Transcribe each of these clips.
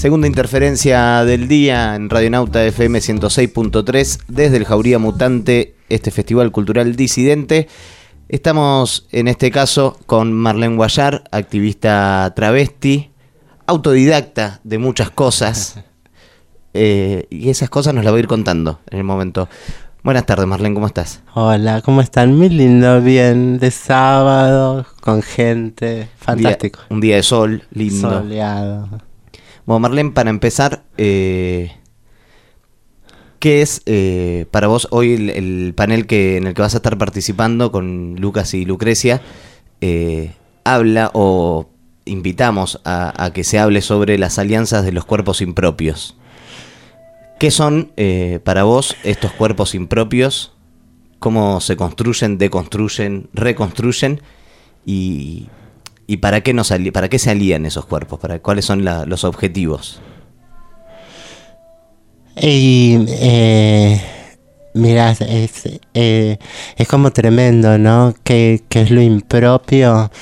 Segunda interferencia del día en Radionauta FM 106.3 desde el Jauría Mutante, este festival cultural disidente. Estamos en este caso con Marlene Guayar, activista travesti, autodidacta de muchas cosas, y esas cosas nos las voy a ir contando en el momento. Buenas tardes, Marlene, ¿cómo estás? Hola, ¿cómo están? Muy lindo, bien, de sábado, con gente, fantástico. Un día de sol, lindo. Soleado. Bueno, Marlene, para empezar, ¿qué es para vos hoy el panel en el que vas a estar participando con Lucas y Lucrecia? Habla o invitamos a que se hable sobre las alianzas de los cuerpos impropios. ¿Qué son para vos estos cuerpos impropios? ¿Cómo se construyen, deconstruyen, reconstruyen? ¿Y para qué se alían esos cuerpos? ¿Cuáles son los objetivos? Mirá, es como tremendo, ¿no? ¿Qué es lo impropio?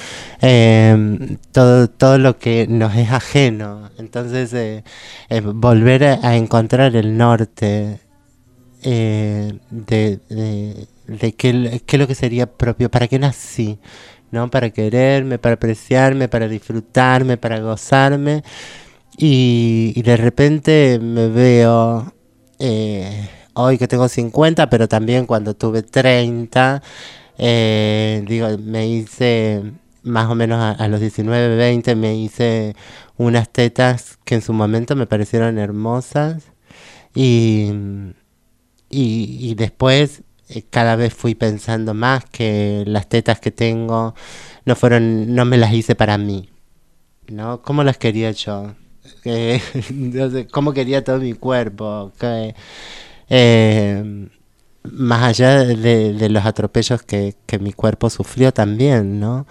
Todo lo que nos es ajeno. Entonces, volver a encontrar el norte de qué es lo que sería propio, para qué nací, ¿no? Para quererme, para apreciarme, para disfrutarme, para gozarme. Y de repente me veo... hoy que tengo 50, pero también cuando tuve 30, me hice más o menos a los 19, 20, me hice unas tetas que en su momento me parecieron hermosas y después cada vez fui pensando más que las tetas que tengo no me las hice para mí, ¿no? ¿Cómo las quería yo? No sé, ¿cómo quería todo mi cuerpo? Más allá de los atropellos que mi cuerpo sufrió también, ¿no?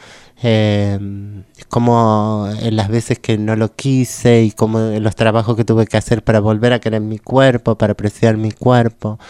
Como en las veces que no lo quise y como en los trabajos que tuve que hacer para volver a querer mi cuerpo, para apreciar mi cuerpo,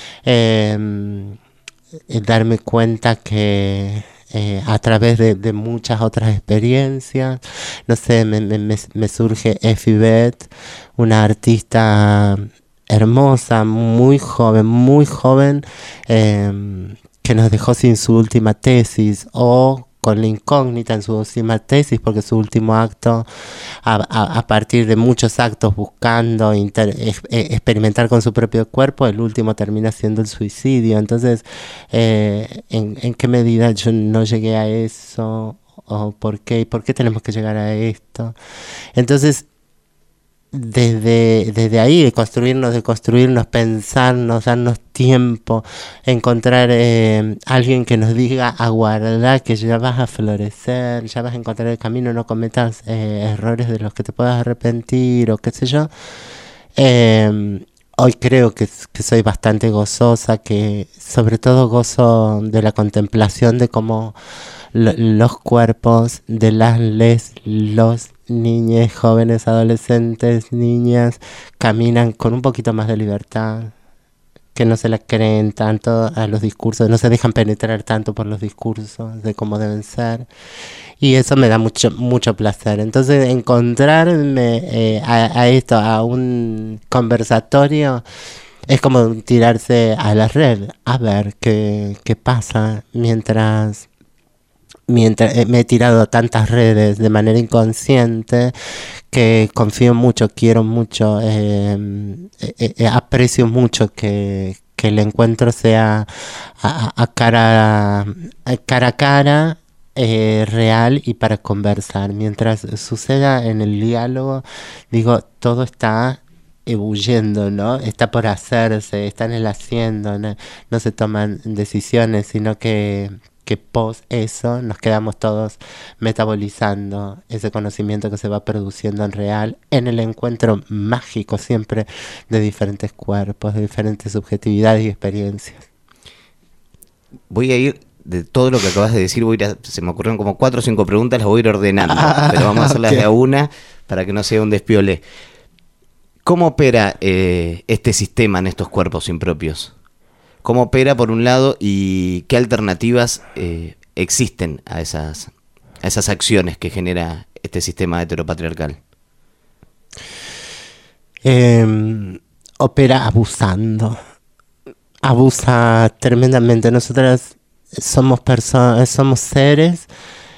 darme cuenta que a través de muchas otras experiencias, no sé, me surge Effie Beth, una artista hermosa, muy joven, que nos dejó sin su última tesis o con la incógnita en su última tesis, porque su último acto, a partir de muchos actos buscando experimentar con su propio cuerpo, el último termina siendo el suicidio. Entonces, ¿en qué medida yo no llegué a eso? ¿O por qué tenemos que llegar a esto? Entonces, desde ahí, de construirnos, pensarnos, darnos tiempo, encontrar alguien que nos diga, aguarda que ya vas a florecer, ya vas a encontrar el camino, no cometas errores de los que te puedas arrepentir o qué sé yo. Hoy creo que soy bastante gozosa, que sobre todo gozo de la contemplación de cómo los cuerpos de los niñas, jóvenes, adolescentes, niñas, caminan con un poquito más de libertad, que no se la creen tanto a los discursos, no se dejan penetrar tanto por los discursos de cómo deben ser, y eso me da mucho placer. Entonces, encontrarme a un conversatorio es como tirarse a la red a ver qué pasa mientras me he tirado a tantas redes de manera inconsciente, que confío mucho, quiero mucho, aprecio mucho que el encuentro sea cara a cara, real y para conversar. Mientras suceda en el diálogo, digo, todo está ebulliendo, ¿no? Está por hacerse, está en el haciendo, no se toman decisiones, sino que pos eso nos quedamos todos metabolizando ese conocimiento que se va produciendo en real, en el encuentro mágico siempre de diferentes cuerpos, de diferentes subjetividades y experiencias. Voy a ir, de todo lo que acabas de decir, se me ocurrieron como 4 o 5 preguntas, las voy a ir ordenando, pero vamos a hacerlas de a una para que no sea un despiole. ¿Cómo opera este sistema en estos cuerpos impropios? ¿Cómo opera por un lado y qué alternativas existen a esas acciones que genera este sistema heteropatriarcal? opera abusando. Abusa tremendamente. Nosotras somos somos seres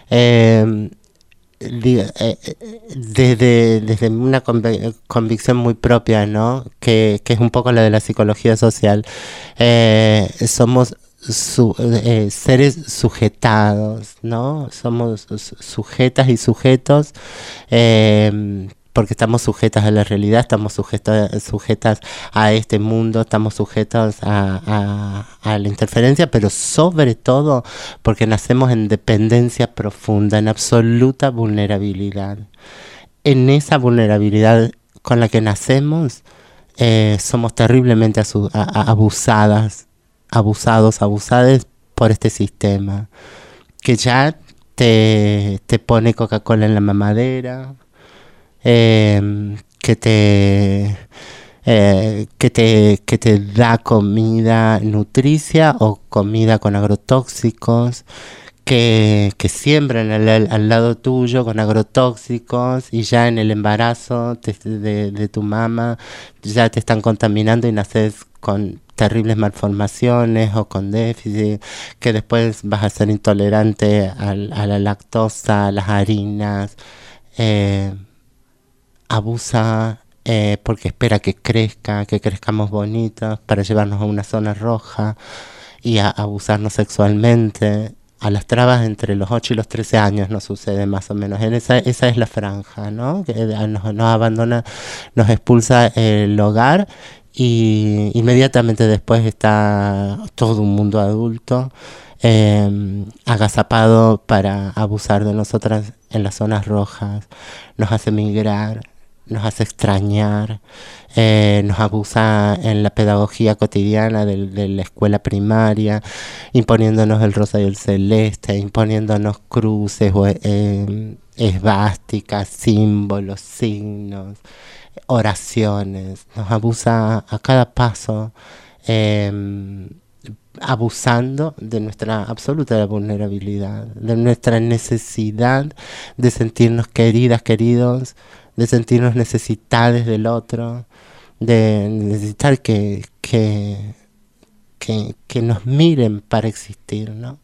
desde una convicción muy propia, ¿no? Que es un poco la de la psicología social. Somos seres sujetados, ¿no? Somos sujetas y sujetos, porque estamos sujetas a la realidad, estamos sujetas a este mundo, estamos sujetos a la interferencia, pero sobre todo porque nacemos en dependencia profunda, en absoluta vulnerabilidad. En esa vulnerabilidad con la que nacemos, somos terriblemente abusadas por este sistema, que ya te pone Coca-Cola en la mamadera, que te da comida nutricia o comida con agrotóxicos, que siembran al lado tuyo con agrotóxicos, y ya en el embarazo de tu mamá ya te están contaminando y naces con terribles malformaciones o con déficit, que después vas a ser intolerante a la lactosa, a las harinas. Abusa porque espera que crezcamos bonitos para llevarnos a una zona roja y a abusarnos sexualmente. A las trabas entre los 8 y los 13 años nos sucede más o menos. Esa es la franja, ¿no? Que nos abandona, nos expulsa el hogar, y inmediatamente después está todo un mundo adulto agazapado para abusar de nosotras en las zonas rojas. Nos hace migrar, nos hace extrañar, nos abusa en la pedagogía cotidiana de la escuela primaria, imponiéndonos el rosa y el celeste, imponiéndonos cruces, esvásticas, símbolos, signos, oraciones. Nos abusa a cada paso, abusando de nuestra absoluta vulnerabilidad, de nuestra necesidad de sentirnos queridas, queridos, de sentirnos necesitadas del otro, de necesitar que nos miren para existir, ¿no?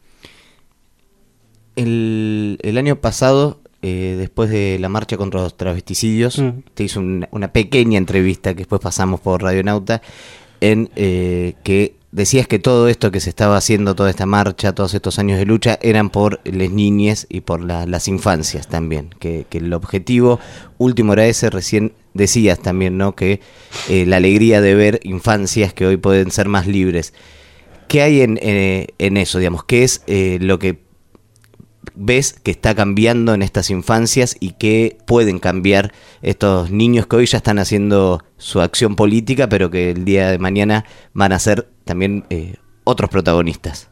El año pasado, después de la marcha contra los travesticidios, te hizo una pequeña entrevista que después pasamos por Radionauta, en que decías que todo esto que se estaba haciendo, toda esta marcha, todos estos años de lucha, eran por las niñas y por las infancias también, que el objetivo último era ese. Recién decías también, ¿no?, que la alegría de ver infancias que hoy pueden ser más libres. ¿Qué hay en eso, digamos? ¿Qué es lo que ves que está cambiando en estas infancias y que pueden cambiar estos niños que hoy ya están haciendo su acción política, pero que el día de mañana van a ser también otros protagonistas?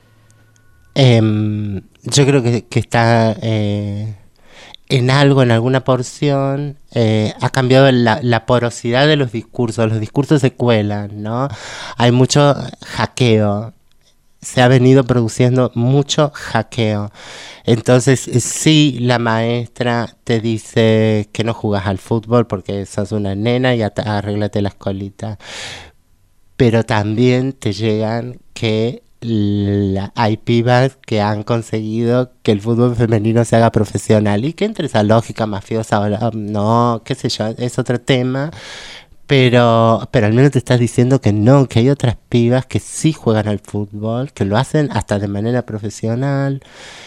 Yo creo que está en alguna porción, ha cambiado la porosidad de los discursos se cuelan, ¿no? Hay mucho hackeo. Se ha venido produciendo mucho hackeo. Entonces, sí, la maestra te dice que no jugas al fútbol porque sos una nena y arréglate las colitas. Pero también te llegan que hay pibas que han conseguido que el fútbol femenino se haga profesional, y que entre esa lógica mafiosa o no, qué sé yo, es otro tema. Pero al menos te estás diciendo que no, que hay otras pibas que sí juegan al fútbol, que lo hacen hasta de manera profesional,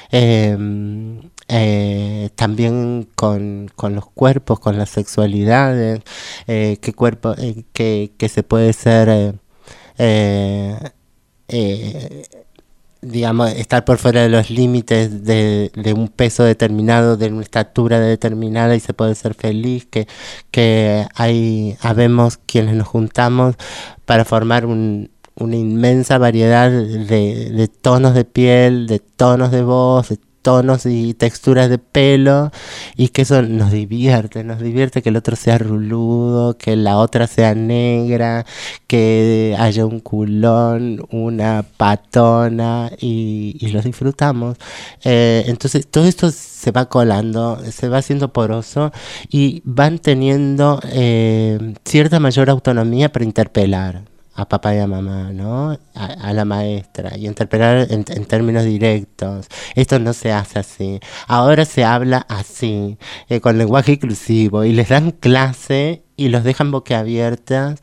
también con los cuerpos, con las sexualidades, que se puede ser, digamos, estar por fuera de los límites de un peso determinado, de una estatura determinada, y se puede ser feliz, que habemos quienes nos juntamos para formar una inmensa variedad de tonos de piel, de tonos de voz, de tonos y texturas de pelo, y que eso nos divierte que el otro sea ruludo, que la otra sea negra, que haya un culón, una patona, y los disfrutamos. Entonces todo esto se va colando, se va haciendo poroso, y van teniendo cierta mayor autonomía para interpelar a papá y a mamá, ¿no? A la maestra, y interpelar en términos directos. Esto no se hace así. Ahora se habla así, con lenguaje inclusivo, y les dan clase y los dejan boquiabiertas,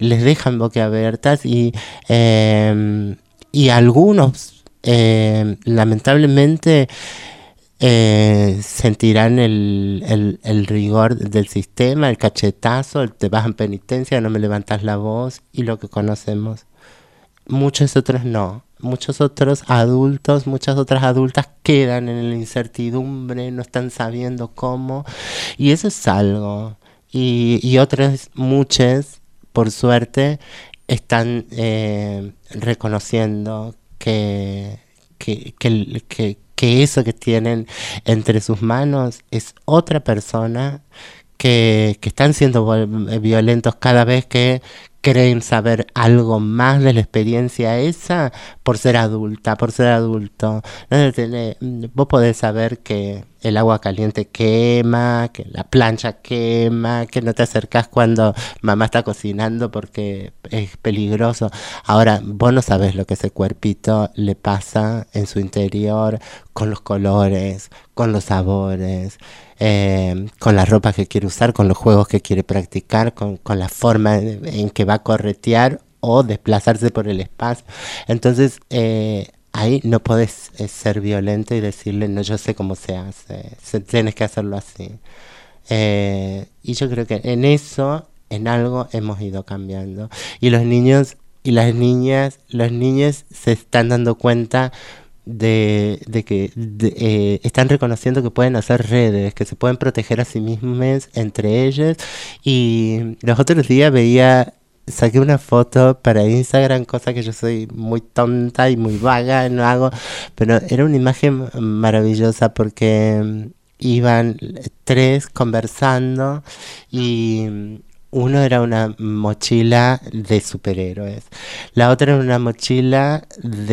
y algunos, lamentablemente, sentirán el rigor del sistema, el cachetazo, el te vas en penitencia, no me levantas la voz, y lo que conocemos. Muchos otros no. Muchos otros adultos, muchas otras adultas quedan en la incertidumbre, no están sabiendo cómo, y eso es algo. Y otras, muchas, por suerte, están reconociendo que eso que tienen entre sus manos es otra persona, que están siendo violentos cada vez que creen saber algo más de la experiencia esa, por ser adulta, por ser adulto. Vos podés saber que el agua caliente quema, que la plancha quema, que no te acercás cuando mamá está cocinando porque es peligroso. Ahora, vos no sabés lo que ese cuerpito le pasa en su interior, con los colores, con los sabores, con la ropa que quiere usar, con los juegos que quiere practicar, con la forma en que va a corretear o desplazarse por el espacio. Entonces, ahí no podés ser violento y decirle, no, yo sé cómo se hace, tienes que hacerlo así. Y yo creo que en eso, en algo, hemos ido cambiando. Y los niños y las niñas, los niños se están dando cuenta de que están reconociendo que pueden hacer redes, que se pueden proteger a sí mismos entre ellos. Y los otros días saqué una foto para Instagram, cosa que yo soy muy tonta y muy vaga, no hago, pero era una imagen maravillosa porque iban tres conversando, y uno era una mochila de superhéroes, la otra era una mochila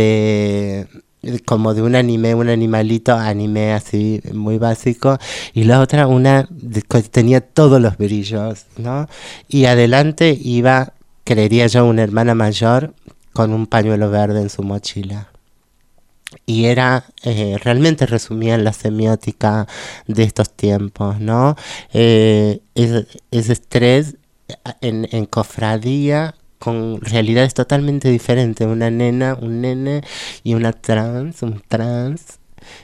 como de un anime, un anime así muy básico, y la otra que tenía todos los brillos, ¿no? Y adelante iba, creería yo, una hermana mayor con un pañuelo verde en su mochila. Y realmente resumían la semiótica de estos tiempos, ¿no? Ese estrés en cofradía, con realidades totalmente diferentes, una nena, un nene y un trans,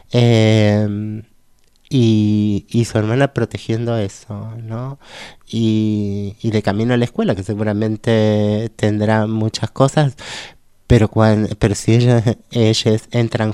y su hermana protegiendo eso, ¿no? Y de camino a la escuela, que seguramente tendrá muchas cosas, pero si ellos entran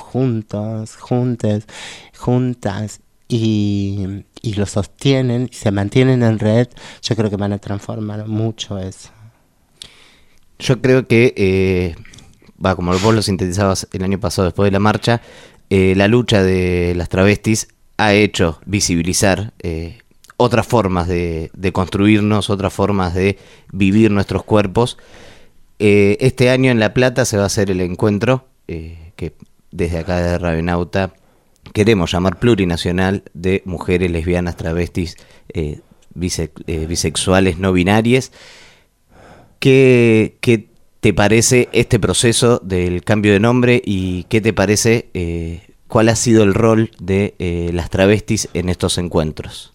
juntas, y lo sostienen y se mantienen en red, yo creo que van a transformar mucho eso. Yo creo que, como vos lo sintetizabas el año pasado después de la marcha, la lucha de las travestis ha hecho visibilizar otras formas de construirnos, otras formas de vivir nuestros cuerpos. Este año en La Plata se va a hacer el encuentro que desde acá de Ravenauta queremos llamar plurinacional, de mujeres lesbianas, travestis, bisexuales, no binarias. ¿Qué te parece este proceso del cambio de nombre, y qué te parece, cuál ha sido el rol de las travestis en estos encuentros?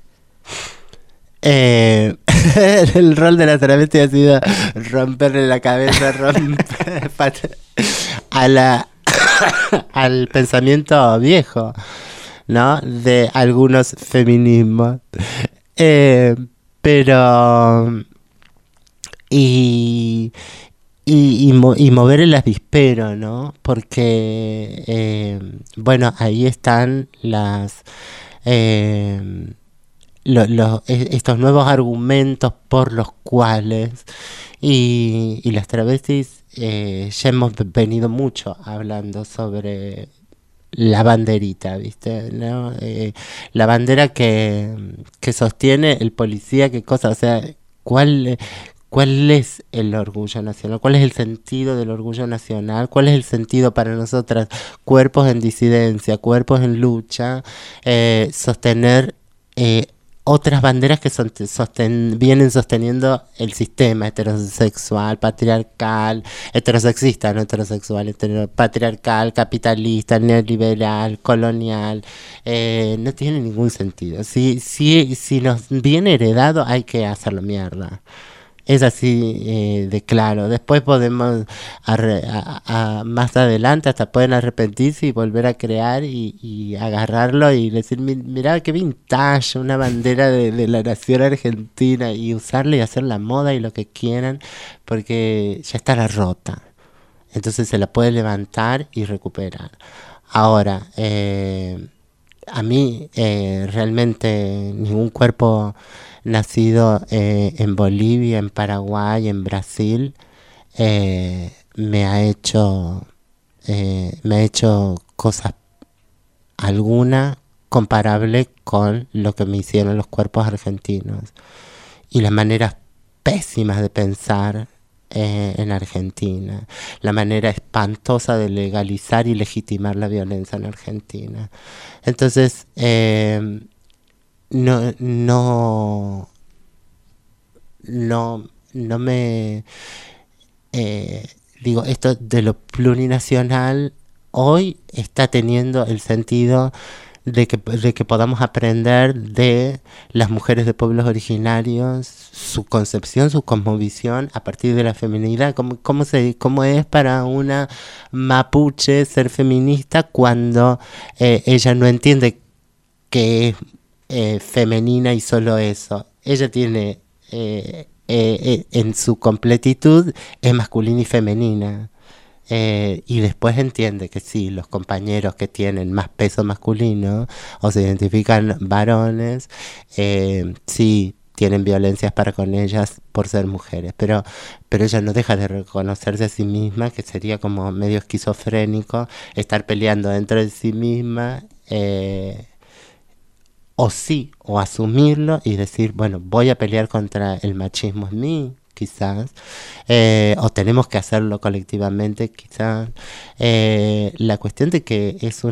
El rol de la travesti ha sido romperle la cabeza, al pensamiento viejo, ¿no? De algunos feminismos. Pero y mover el avispero, ¿no? Porque bueno, ahí están estos nuevos argumentos por los cuales, y las travestis ya hemos venido mucho hablando sobre la banderita, ¿viste? ¿No? La bandera que sostiene el policía, qué cosa, o sea, ¿cuál, ¿cuál es el orgullo nacional? ¿Cuál es el sentido del orgullo nacional? ¿Cuál es el sentido para nosotras, cuerpos en disidencia, cuerpos en lucha, sostener otras banderas que vienen sosteniendo el sistema heterosexual, patriarcal, heterosexista, no heterosexual, patriarcal, capitalista, neoliberal, colonial? No tiene ningún sentido. Si nos viene heredado, hay que hacerlo mierda. Es así de claro. Después podemos, más adelante, hasta pueden arrepentirse y volver a crear y agarrarlo y decir, mirá qué vintage, una bandera de la nación argentina, y usarla y hacer la moda y lo que quieran, porque ya estará rota. Entonces se la puede levantar y recuperar. Ahora, a mí realmente ningún cuerpo nacido en Bolivia, en Paraguay, en Brasil, me ha hecho cosas alguna comparable con lo que me hicieron los cuerpos argentinos y las maneras pésimas de pensar en Argentina, la manera espantosa de legalizar y legitimar la violencia en Argentina. Entonces, no, no, no me digo, esto de lo plurinacional hoy está teniendo el sentido de que podamos aprender de las mujeres de pueblos originarios, su concepción, su cosmovisión a partir de la feminidad. ¿Cómo es para una mapuche ser feminista cuando ella no entiende que es femenina y solo eso? Ella tiene en su completitud es masculina y femenina. Y después entiende que sí, los compañeros que tienen más peso masculino o se identifican varones, sí tienen violencias para con ellas por ser mujeres, pero ella no deja de reconocerse a sí misma, que sería como medio esquizofrénico estar peleando dentro de sí misma, o asumirlo y decir, bueno, voy a pelear contra el machismo en mí, quizás, o tenemos que hacerlo colectivamente, quizás. La cuestión de que es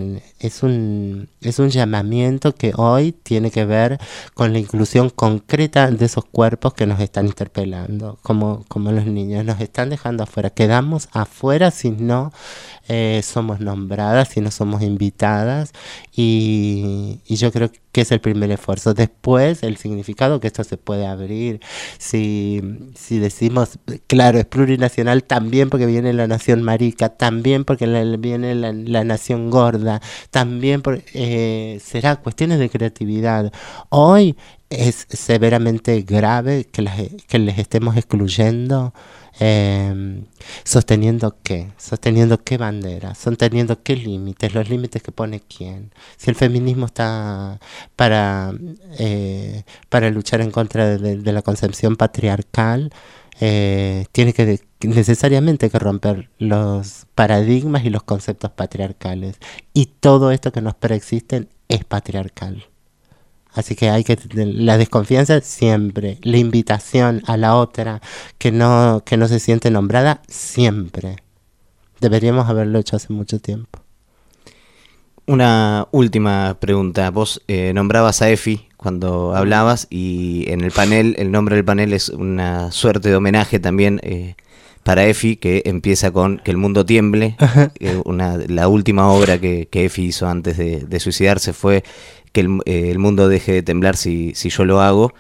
un llamamiento que hoy tiene que ver con la inclusión concreta de esos cuerpos que nos están interpelando, como los niños, nos están dejando afuera, quedamos afuera si no somos nombradas, si no somos invitadas, y yo creo que es el primer esfuerzo. Después, el significado que esto se puede abrir. Si decimos, claro, es plurinacional también porque viene la nación marica, también porque viene la nación gorda, también será cuestiones de creatividad. Hoy es severamente grave que les estemos excluyendo. ¿Sosteniendo qué? ¿Sosteniendo qué bandera? ¿Sosteniendo qué límites? ¿Los límites que pone quién? Si el feminismo está para luchar en contra de la concepción patriarcal, tiene que necesariamente que romper los paradigmas y los conceptos patriarcales. Y todo esto que nos preexisten es patriarcal. Así que hay que la desconfianza siempre, la invitación a la otra que no se siente nombrada siempre. Deberíamos haberlo hecho hace mucho tiempo. Una última pregunta. Vos nombrabas a Efi cuando hablabas y en el panel, el nombre del panel es una suerte de homenaje también para Efi, que empieza con Que el mundo tiemble. La última obra que Efi hizo antes de suicidarse fue Que el mundo deje de temblar si yo lo hago.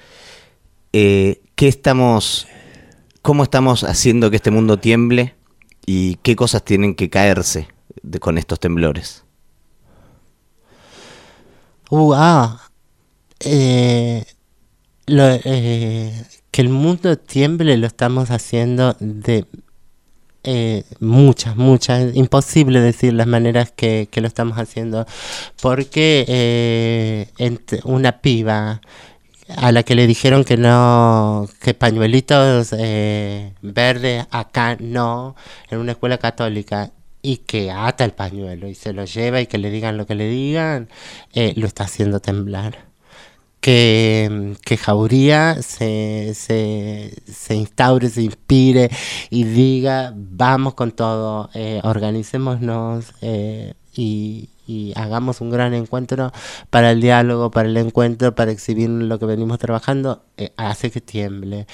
¿Cómo estamos haciendo que este mundo tiemble y qué cosas tienen que caerse con estos temblores? Que el mundo tiemble lo estamos haciendo de muchas, imposible decir las maneras que lo estamos haciendo, porque una piba a la que le dijeron que no, que pañuelitos verdes acá no, en una escuela católica, y que ata el pañuelo y se lo lleva y que le digan lo que le digan, lo está haciendo temblar. Que Jauría se instaure, se inspire y diga, vamos con todo, organicémonos y hagamos un gran encuentro para el diálogo, para el encuentro, para exhibir lo que venimos trabajando, hace que tiemble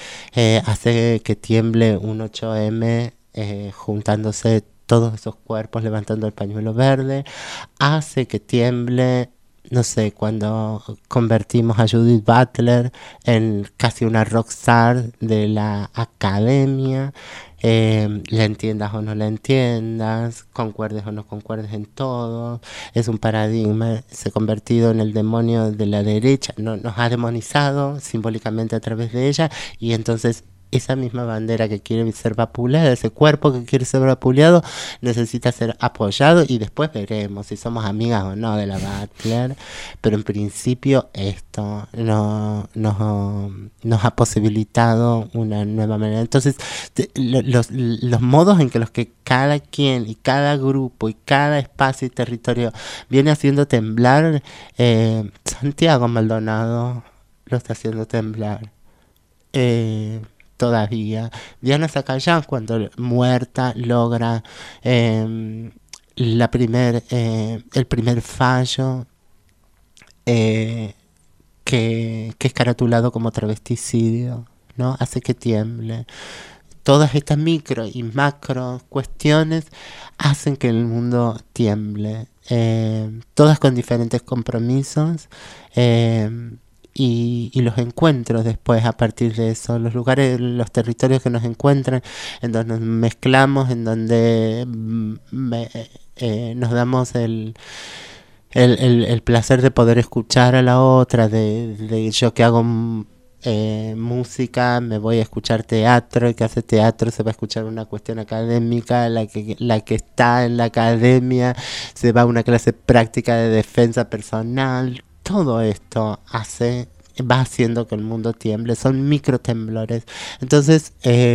un 8M, juntándose todos esos cuerpos, levantando el pañuelo verde, hace que tiemble, no sé, cuando convertimos a Judith Butler en casi una rockstar de la academia, la entiendas o no la entiendas, concuerdes o no concuerdes en todo, es un paradigma, se ha convertido en el demonio de la derecha, nos ha demonizado simbólicamente a través de ella, y entonces esa misma bandera que quiere ser vapuleada, ese cuerpo que quiere ser vapuleado, necesita ser apoyado, y después veremos si somos amigas o no de la Butler, pero en principio esto nos ha posibilitado una nueva manera. Entonces, los modos en que los que cada quien y cada grupo y cada espacio y territorio viene haciendo temblar, Santiago Maldonado lo está haciendo temblar. Todavía Diana Zacayán, cuando muerta, logra el primer fallo que es caratulado como travesticidio, ¿no? Hace que tiemble. Todas estas micro y macro cuestiones hacen que el mundo tiemble, todas con diferentes compromisos, y los encuentros después a partir de eso, los lugares, los territorios que nos encuentran, en donde nos mezclamos, en donde nos damos el placer de poder escuchar a la otra, de yo que hago música, me voy a escuchar teatro, el que hace teatro se va a escuchar una cuestión académica, la que está en la academia se va a una clase práctica de defensa personal. Todo esto va haciendo que el mundo tiemble, son micro temblores. Entonces,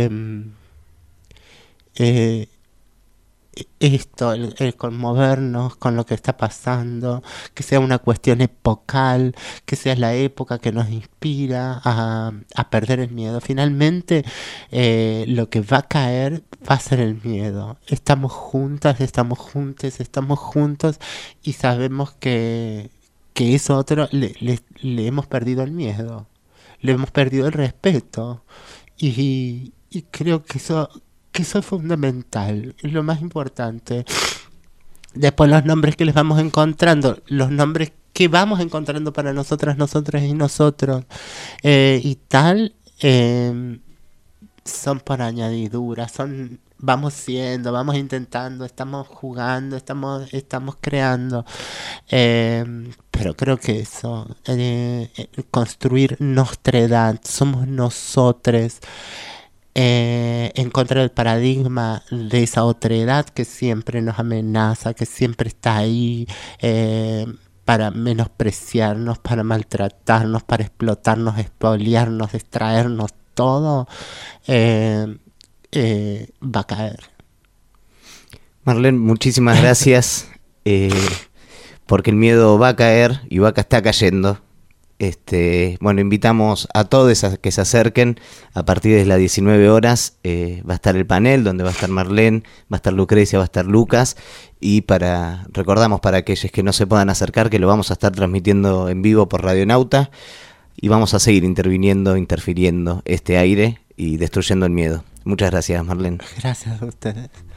esto, el conmovernos con lo que está pasando, que sea una cuestión epocal, que sea la época que nos inspira a perder el miedo. Finalmente, lo que va a caer va a ser el miedo. Estamos juntas, estamos juntos, estamos juntos, y sabemos que eso otro le hemos perdido el miedo, le hemos perdido el respeto, y creo que eso es fundamental, es lo más importante. Después los nombres que les vamos encontrando, los nombres que vamos encontrando para nosotras, nosotras y nosotros, y tal, son por añadidura, vamos intentando, estamos jugando, estamos creando, pero creo que eso, construir nuestra edad, somos nosotros, en contra del paradigma de esa otredad que siempre nos amenaza, que siempre está ahí, para menospreciarnos, para maltratarnos, para explotarnos, expoliarnos, extraernos todo, va a caer. Marlene, muchísimas gracias, porque el miedo va a caer y está cayendo. Bueno, invitamos a todos a que se acerquen a partir de las 19 horas. Va a estar el panel donde va a estar Marlene, va a estar Lucrecia, va a estar Lucas, y recordamos para aquellos que no se puedan acercar que lo vamos a estar transmitiendo en vivo por Radionauta, y vamos a seguir interfiriendo este aire y destruyendo el miedo. Muchas gracias, Marlene. Gracias a ustedes.